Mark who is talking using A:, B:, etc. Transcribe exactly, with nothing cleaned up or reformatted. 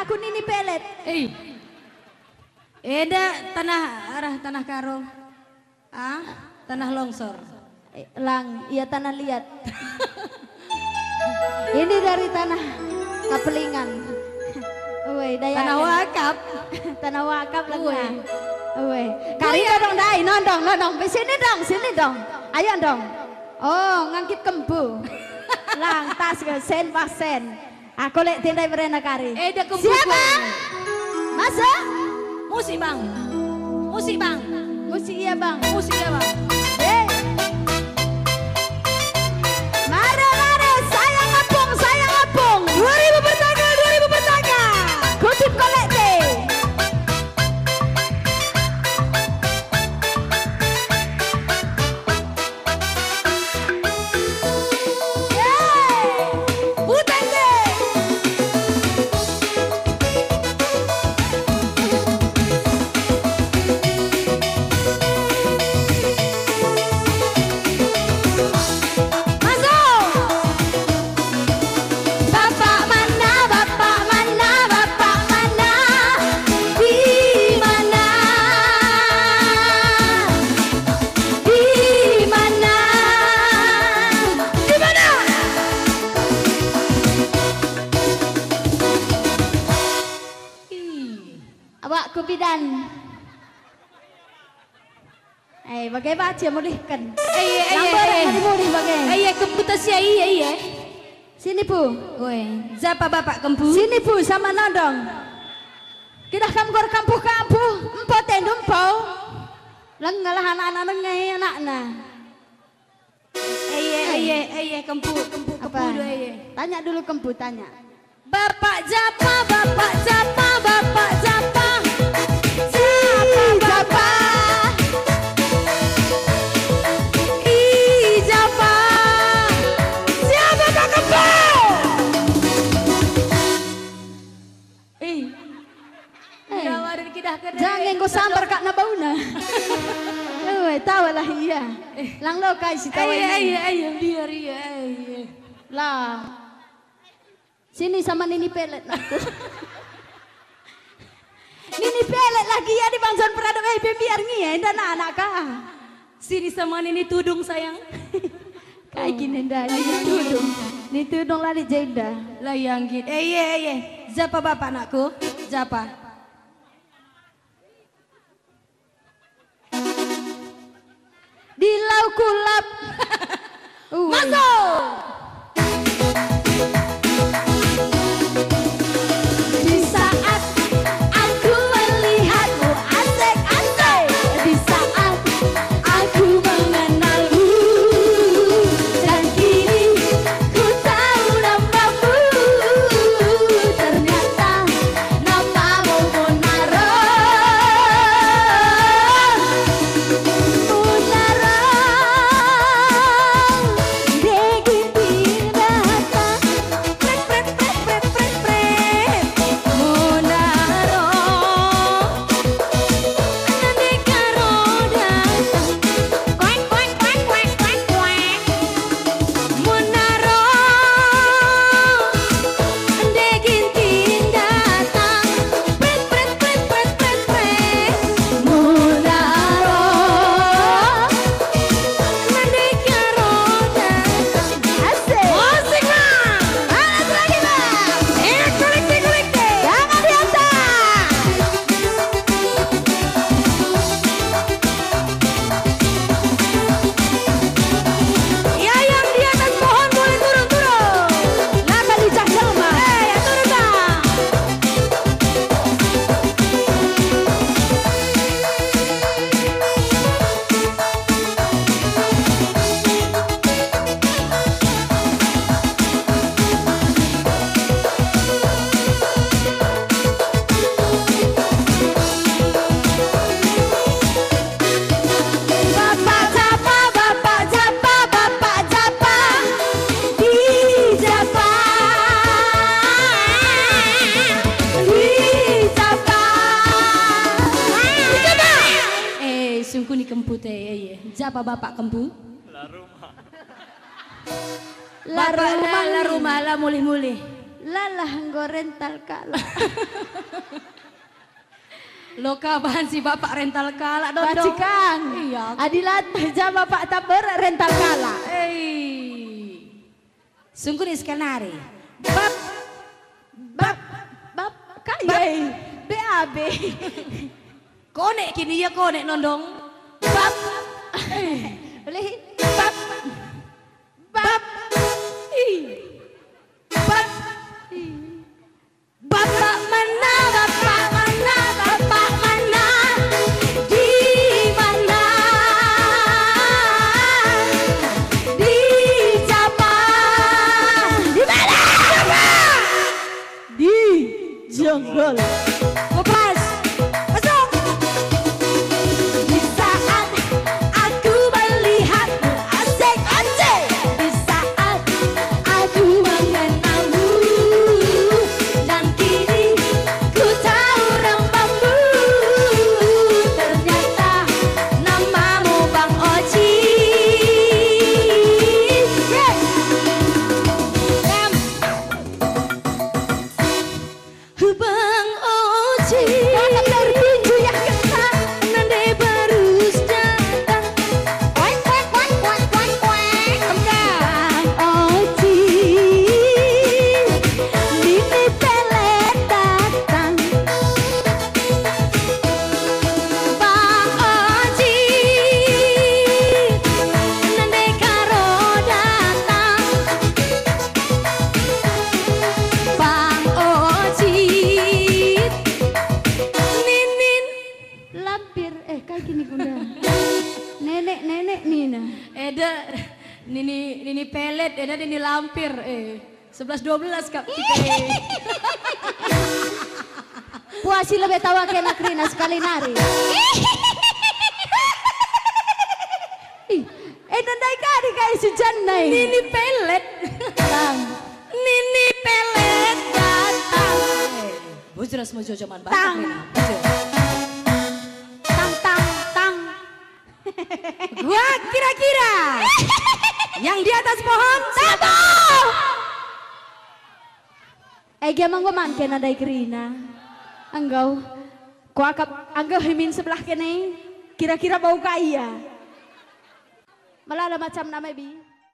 A: aku Nini Pelet.
B: Eh. Eda tanah arah tanah karo. Ah, tanah longsor.
A: Eh, Lang, iya tanah liat. Ini dari tanah Kapelingan. Woi, daya.
B: Tanah wakaf.
A: Tanah wakaf lah.
B: Woi.
A: Woi. Kari dong dai, nondong, nondong. Sini dong, sini dong. Ayo dong. Oh, ngangkit kembu. Lang, tas ke sen pasen. Aku lek tindai berena kari.
B: Eda kembu.
A: Siapa? Masa?
B: Musik bang. Musik bang.
A: Musik iya bang.
B: Musik ya bang.
A: Eh. Mare mare, saya ngapung, saya ngapung. Dua ribu bertangga, dua ribu bertangga. Kutip kolekte. Awak kupidan. Eh, bagai baca mulihkan.
B: Eh, eh, eh,
A: Lambat
B: eh.
A: hari mulih bagai.
B: Eh, eh, kembu tas ya iya iya.
A: Sini pu.
B: Woi, siapa bapak kembu?
A: Sini pu sama nondong. Kita kamgor kampuh-kampuh, empo tendum po. Lengalah anak-anak nengai anakna.
B: Eh, eh, eh, eh, eh, kembu, kembu, kembu
A: Apa?
B: dua eh.
A: Tanya dulu kembu tanya.
B: Bapak Japa, Bapak Japa, Bapak Japa.
A: Japa.
B: Ih, Japa. Siapa Pak Kembu? Eh. Dawarin kita kena.
A: Jangan kau sambar kak nabauna. Eh, tahu lah iya. Lang lo kai si tahu
B: Ayo, ayo,
A: ini.
B: ayo, biar iya, ayo.
A: Lah. Sini sama Nini Pelet aku. Nini Pelet lagi ya di bangsan peradab eh biar ngia dan anak kah.
B: Sini sama ini tudung sayang.
A: Kayak gini dah Nini tudung. Nini tudung lari jeda.
B: Lah yang gitu. Eh, iya, iya. Japa bapak anakku? Japa.
A: Di lauk kulap.
B: Masuk.
A: Di saat aku melihatmu asik-asik. Di saat aku mengenalmu. Dan kini ku tahu namamu. Ternyata namamu Munaro. Munaro. Degin binata. Pret pret pret pret pret pret.
B: Munaro. Nandika roda. Kuek kuek kuek kuek kuek kuek. Munaro. Degin tindatang. Pret pret pret pret pret pret. Munaro. Nandika roda.
A: Asik.
B: Musik bang.
A: Alat lagi bang.
B: Eh, kolekte kolekte.
A: Jangan biasa.
B: Ya yang di atas pohon boleh turun-turun.
A: Nakal di cah jelma.
B: Eh, ya turun bang.
A: Bapak Japa, Bapak Japa, Bapak Japa. Di Japa. Di Japa.
B: Eh, sungguh nih kembu teh, ya ya. Japa bapak kembu?
A: La
B: Bapak
A: rumah.
B: la rumah la mulih-mulih.
A: Lalah nggo rental kala.
B: Lo kapan sih bapak rental kala dong?
A: Majikan.
B: Iya.
A: Adilat aja bapak taber rental kala.
B: Eh. Sungguh nih skenari.
A: Bab bab bab kaya B A B.
B: Konek kini ya konek nondong.
A: Bab. Boleh bab bab. Ih. Bab.
B: Bapak mana, bapak mana, bapak mana, di mana, di Japan, di mana,
A: Di jonggol.
B: Lepas, masuk. Di saat aku melihatmu asik-asik, di saat aku mengenalmu, dan kini ku tahu namamu, ternyata namamu Bang Oji. Yes. Em. Bang Oji,
A: Kakak tertinju yang kena.
B: nande baru datang. Kuek kuek kuek kuek kuek kuek. Enggak.
A: Oji, Nini pelet datang.
B: Bang Oji, nande karo datang. Bang Oji, Ninin.
A: Lampir, eh kayak gini bunda. Nenek nenek Nina.
B: Eda, Nini Nini pelet, Eda Nini lampir. Eh, sebelas dua belas kak kita. Eh.
A: Puasi lebih tawa ke Nakrina sekali nari. Ih, eh nandai kari kayak sujan nai.
B: Nini pelet.
A: Bang,
B: Nini pelet datang. Eh, bujras mau jojoman banget.
A: Tang.
B: Nina. Bujur.
A: tang tang tang.
B: Gua kira-kira yang di atas pohon satu.
A: Eh gimana gua makin nandai Krina. Enggau, ku akap anggap himin sebelah kene. Kira-kira bau kaya. Malah ada macam nama bi.